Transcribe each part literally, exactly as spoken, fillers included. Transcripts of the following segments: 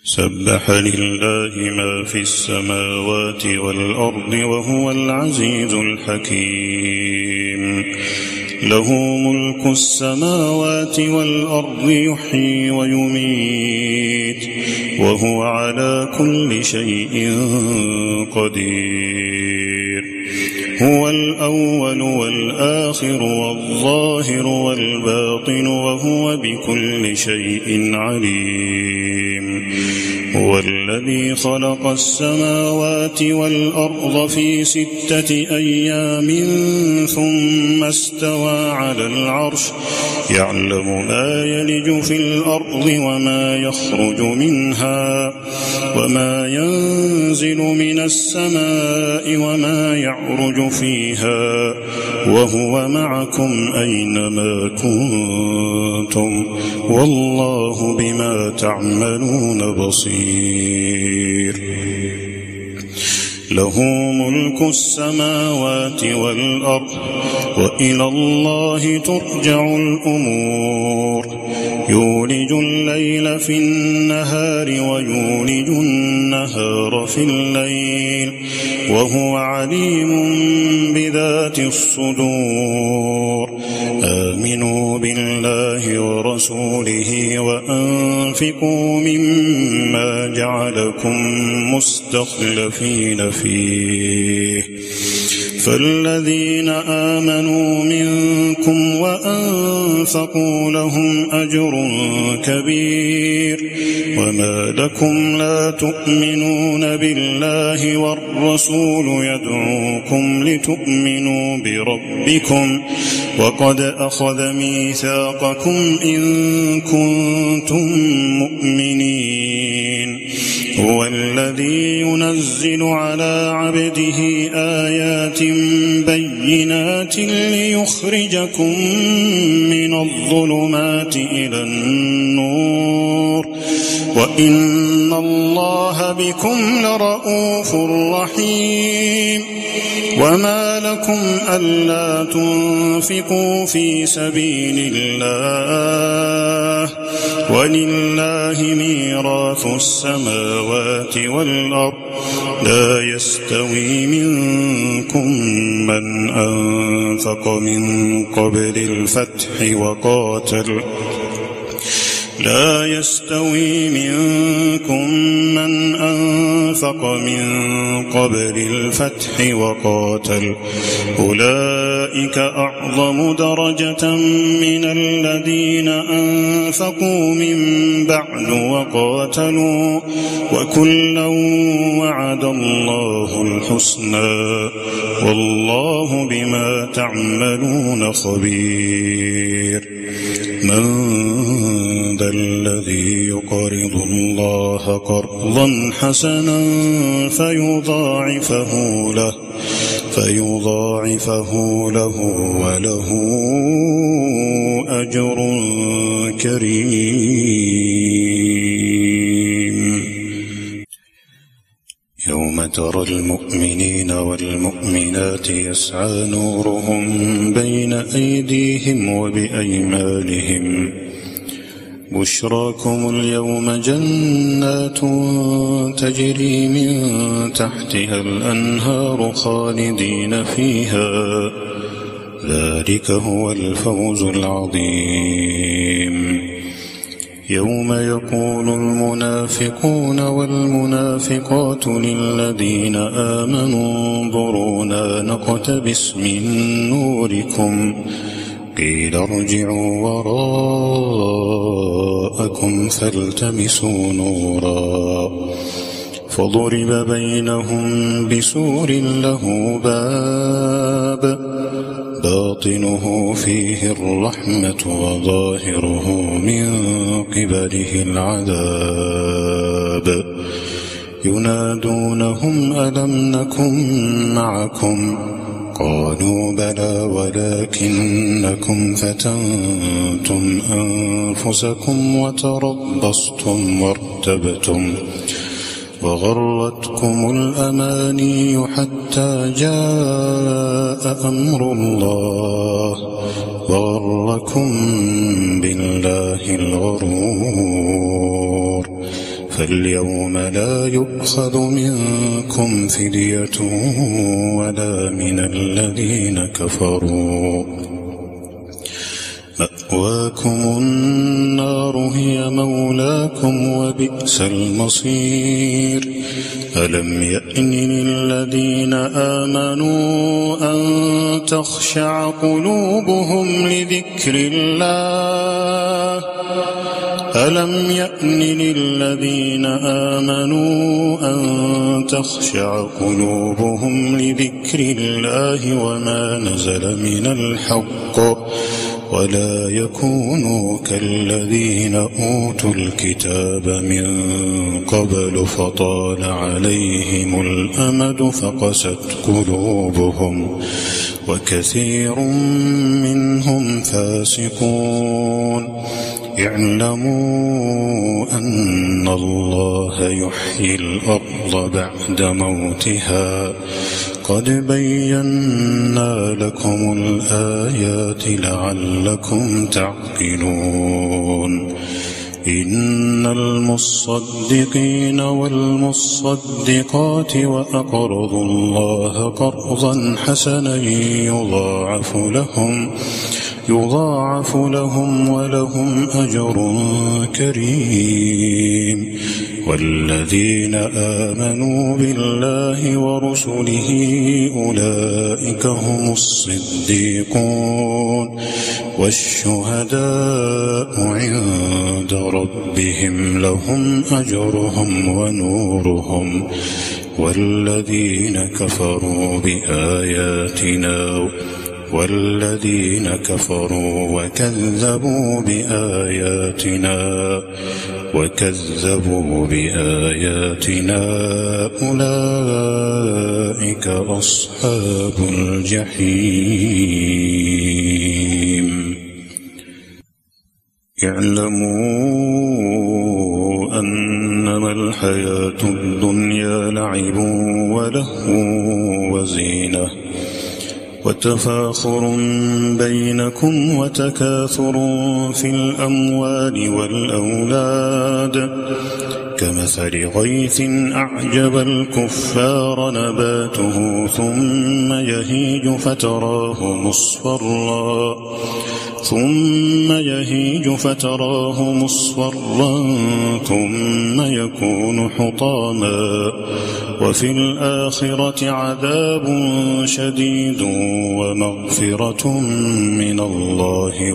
سبح لله ما في السماوات والأرض وهو العزيز الحكيم. له ملك السماوات والأرض يحيي ويميت وهو على كل شيء قدير. هو الأول والآخر والظاهر والباطن وهو بكل شيء عليم. هو الذي خلق السماوات والأرض في ستة أيام ثم استوى على العرش يعلم ما يلج في الأرض وما يخرج منها وما ينزل من السماء وما يعرج فيها وهو معكم أينما كنتم والله بما تعملون بصير. له ملك السماوات والأرض وإلى الله ترجع الأمور. يولج الليل في النهار ويولج النهار في الليل وهو عليم بذات الصدور. آمنوا بالله ورسوله وأنفقوا مما جعلكم مستخلفين فيه فالذين آمنوا منكم وأنفقوا لهم أجر كبير. وما لكم لا تؤمنون بالله والرسول يدعوكم لتؤمنوا بربكم وقد أخذ ميثاقكم إن كنتم مؤمنين. هو الذي ينزل على عبده آيات بينات ليخرجكم من الظلمات إلى النور وإن الله بكم لرءوف رحيم. وما لكم ألا تنفقوا في سبيل الله ولله ميراث السماوات والأرض. لا يستوي منكم من أنفق من قبل الفتح وقاتل لا يستوي منكم من أنفق من قبل الفتح وقاتل أولئك أعظم درجة من الذين أنفقوا من بعد وقاتلوا وكلا وعد الله الحسنى والله بما تعملون خبير. من ذا الذي يقرض الله قرضا حسنا فيضاعفه له فيضاعفه له وله أجر كريم. يوم ترى المؤمنين والمؤمنات يسعى نورهم بين أيديهم وبأيمانهم بشراكم اليوم جنات تجري من تحتها الأنهار خالدين فيها ذلك هو الفوز العظيم. يوم يقول المنافقون والمنافقات للذين آمنوا انظرونا نقتبس من نوركم قيل ارجعوا وراءكم فالتمسوا نورا فضرب بينهم بسور له باب باطنه فيه الرحمة وظاهره من قبله العذاب ينادونهم ألم نكن معكم قالوا بلى ولكنكم فتنتم أنفسكم وتربصتم وارتبتم وغرتكم الأماني حتى جاء أمر الله وغركم بالله الغرور فاليوم لا يؤخذ منكم فدية ولا من الذين كفروا، مأواكم النار هي مولاكم وبئس المصير. ألم يأن للذين آمنوا أن تخشع قلوبهم لذكر الله ألم يأن للذين آمنوا أن تخشع قلوبهم لذكر الله وما نزل من الحق ولا يكونوا كالذين أوتوا الكتاب من قبل فطال عليهم الأمد فقست قلوبهم وكثير منهم فاسقون. اعلموا أن الله يحيي الأرض بعد موتها قد بينا لكم الآيات لعلكم تعقلون. إن المصدقين والمصدقات وأقرضوا الله قرضا حسنا يضاعف لهم يضاعف لهم ولهم أجر كريم. والذين آمنوا بالله ورسله أولئك هم الصديقون والشهداء عند ربهم لهم أجرهم ونورهم. والذين كفروا بآياتنا والذين كفروا وكذبوا بآياتنا وكذبوا بآياتنا أولئك أصحاب الجحيم. اعلموا أنما الحياة الدنيا لعب ولهو وزينة وتفاخر بينكم وتكاثر في الأموال والأولاد كمثل غيث أعجب الكفار نباته ثم يهيج فتراه مصفرا ثم يهيج فتراه مصفرا ثم يكون حطاما وفي الآخرة عذاب شديد ومغفرة من الله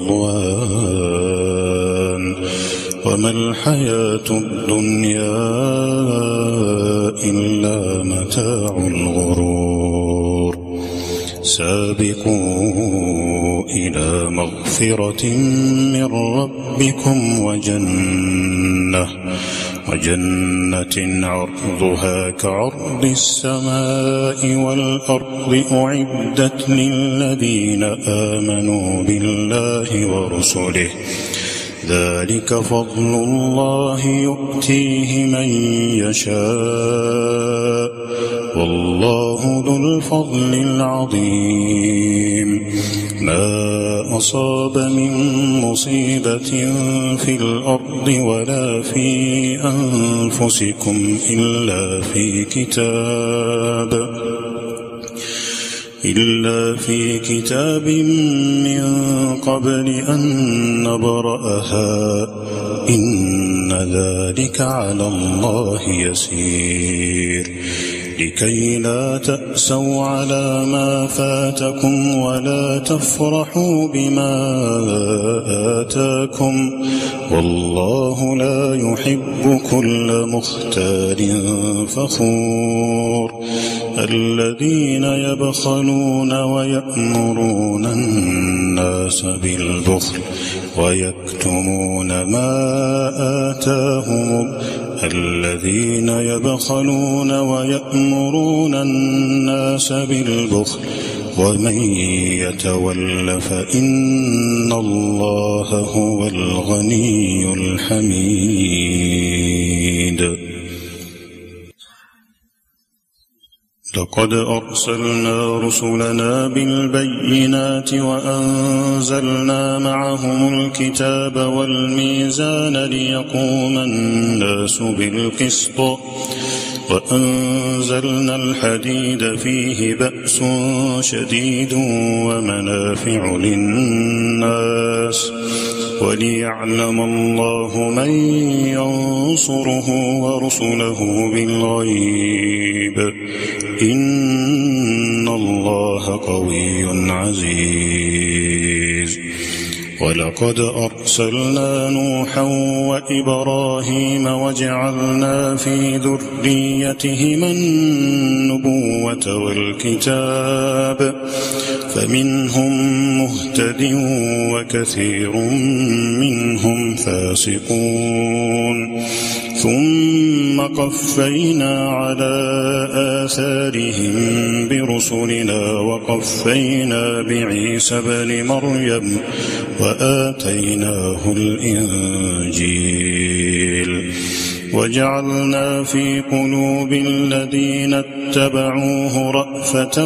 ورضوان وما الحياة الدنيا إلا متاع الغرور. سابقوا إلى مغفرة من ربكم وجنة وجنة عرضها كعرض السماء والأرض أعدت للذين آمنوا بالله ورسله ذلك فضل الله يؤتيه من يشاء والله ذو الفضل العظيم. ما أصاب من مصيبة في الأرض ولا في أنفسكم إلا في كتاب إلا في كتاب من قبل أن نبرأها إن ذلك على الله يسير. لكي لا تأسوا على ما فاتكم ولا تفرحوا بما آتاكم والله لا يحب كل مختال فخور. الذين يبخلون ويأمرون الناس بالبخل ويكتمون ما آتاهم الذين يبخلون ويأمرون الناس بالبخل ومن يتول فإن الله هو الغني الحميد. لقد أرسلنا رسلنا بالبينات وأنزلنا معهم الكتاب والميزان ليقوم الناس بالقسط وأنزلنا الحديد فيه بأس شديد ومنافع للناس وليعلم الله من ينصره ورسله بالغيب إن الله قوي عزيز. ولقد أرسلنا نوحا وإبراهيم وجعلنا في ذريتهما النبوة والكتاب فمنهم مهتد وكثير منهم فاسقون ثم قفينا على آثارهم برسلنا وقفينا بعيسى ابن مريم وآتيناه الإنجيل وجعلنا في قلوب الذين اتبعوه رأفة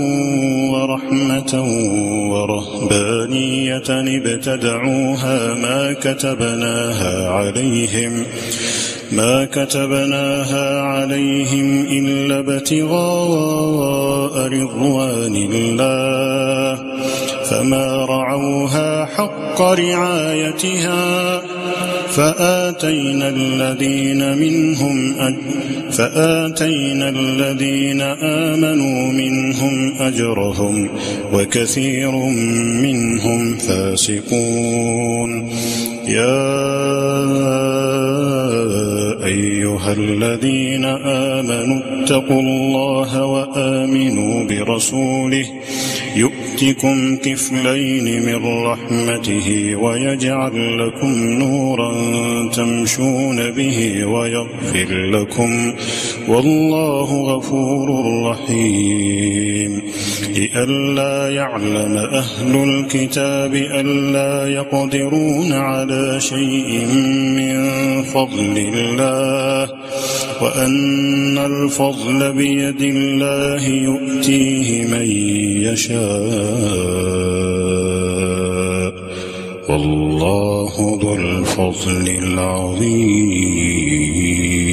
ورحمة ورهبانية ابتدعوها ما كتبناها عليهم ما كتبناها عليهم إلا ابتغاء رضوان الله فما رعوها حق رعايتها فآتينا الذين منهم أج... فآتينا الذين آمنوا منهم أجرهم وكثير منهم فاسقون. يا أيها الذين آمنوا اتقوا الله وآمنوا برسوله يؤتكم كفلين من رحمته ويجعل لكم نورا تمشون به ويغفر لكم والله غفور رحيم. لئلا يعلم أهل الكتاب ألا يقدرون على شيء من فضل الله وأن الفضل بيد الله يؤتيه من يشاء والله ذو الفضل العظيم.